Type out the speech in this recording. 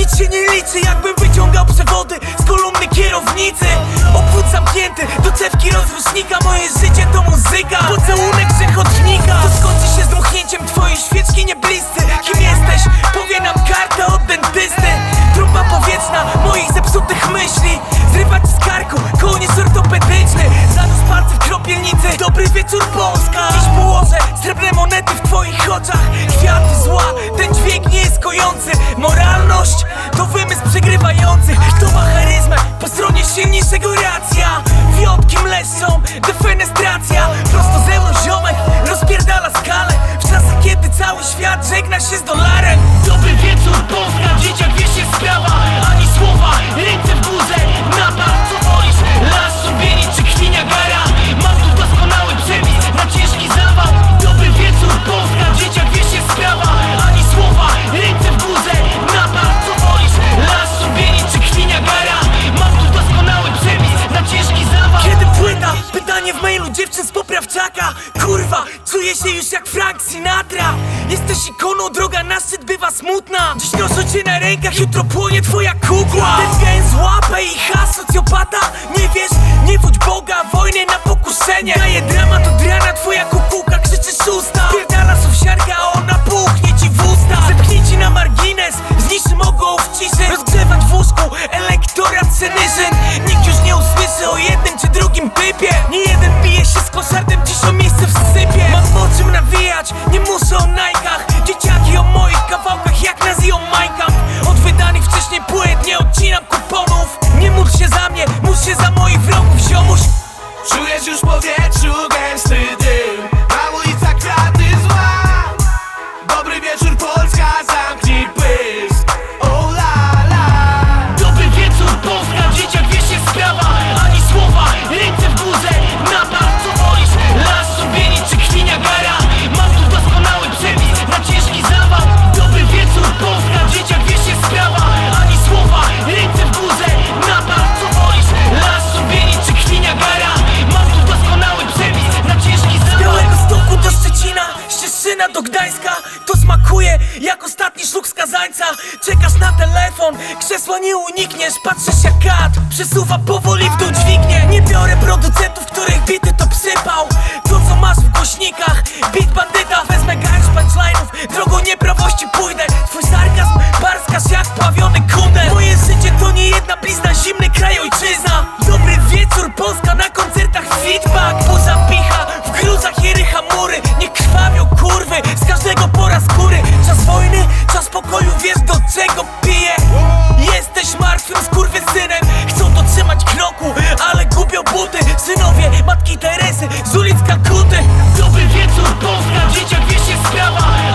Nic się nie liczy, jakbym wyciągał przewody z kolumny kierownicy. Obwód zamknięty, do cewki rozrusznika. Moje życie to muzyka, pocałunek grzechotnika. To skończy się z dmuchnięciem twojej świeczki, nie bliscy. Kim jesteś? Powie nam karta od dentysty. Trumba powietrzna moich zepsutych myśli. Zrywać z karku, koniec ortopedyczny. Zanus palcy w kropielnicy. Dobry wieczór Polska. Dziś położę srebrne monety w twoich oczach. Kwiaty zła, ten dźwięk nie jest kojący. Moralność to wymysł przegrywających. Kto ma charyzmę? Po stronie silniejszego racja. Wiotki mleszczą, defenestracja. Prosto ze mną ziomek rozpierdala skalę. W czasach kiedy cały świat żegna się z dolarem. Dobry wieczór Polska, dzieciak wiesz jest sprawa. Ani słowa, ręce w górze. Napad, co wolisz? Las, Subienic czy Kwinia Gara? Mam tu doskonały przepis na ciężki zawał. Dobry wieczór Polska, dzieciak wiesz jest sprawa. Ani słowa, ręce w górze. Napad, co wolisz? Las, Subienic czy Kwinia Gara? Mam tu doskonały przepis na ciężki zawał. Kiedy płyta? Pytanie w mailu dziewczyn z poprawczaka. Kurwa, czuję się już jak Frank Sinatra. Jesteś ikoną, droga na szczyt bywa smutna. Dziś noszę cię na rękach, jutro płonie twoja kukła. Ten gęs łapę i socjopata. Nie wiesz, nie wódź Boga, wojny na pokuszenie. Daje dramat od rana, twoja kukułka krzyczy szósta. Pierdala sowsiarka, a ona puchnie ci w usta. Zepchnij ci na margines, zniszczy mogą w ciszy. Rozgrzewać w łóżku, elektorat senyżyn. Nikt już nie usłyszy o jednym czy drugim typie. Nie jeden bije się z koszardem, dziś o miejsce w sypie. Mam o czym nawijać, nie muszę o najkach. Dzieciaki o moich kawałkach jak nazyją Minecraft. Od wydanych wcześniej płyt nie odcinam kuponów. Nie módl się za mnie, módl się za moich wrogów, ziomuś. Czujesz już w powietrzu gęsty dym. Na ulicach kraty zła. Dobry wieczór Polska, zamknij pysk. Oh la la. Dobry wieczór Polska, dzieciak wiesz jest sprawa. Ani słowa, ręce w górze. Napad, co wolisz? Las, Subienic czy Kwinia Gara? Mam tu doskonały przepis na ciężki zawał. Dobry wieczór Polska, dzieciak wiesz jest sprawa. Ani słowa, ręce w górze. Napad, co wolisz? Las, Subienic czy Kwinia Gara? Mam tu doskonały przepis na ciężki zawał. Z Białegostoku do Szczecina, Ścieszyna do Gdańska. To smakuje jak ostatni szluk skazańca. Czekasz na telefon, krzesła nie unikniesz. Patrzysz jak kat przesuwa powoli w dół dźwignię. Nie biorę producentów, których bity to psypał. To co masz w głośnikach, beat bandyta. Wezmę garść punchline'ów, drogą nieprawości pójdę. Twój sarkazm barskasz jak pławiony kundel. Moje życie to nie jedna blizna, zimny kraj ojczyzna. Dobry wieczór Polska, na koncertach feedback. Burza picha, w gruzach jerycha mury. Nie krwawią kurwy, z każdego pora skóry. Czas wojny, czas pokoju, wiesz do czego piję. Jesteś martwym skurwysynem. Chcą dotrzymać kroku, ale gubią buty. Synowie matki Teresy z ulic Kalkuty. Dobry wieczór Polska, dzieciak wiesz jest sprawa.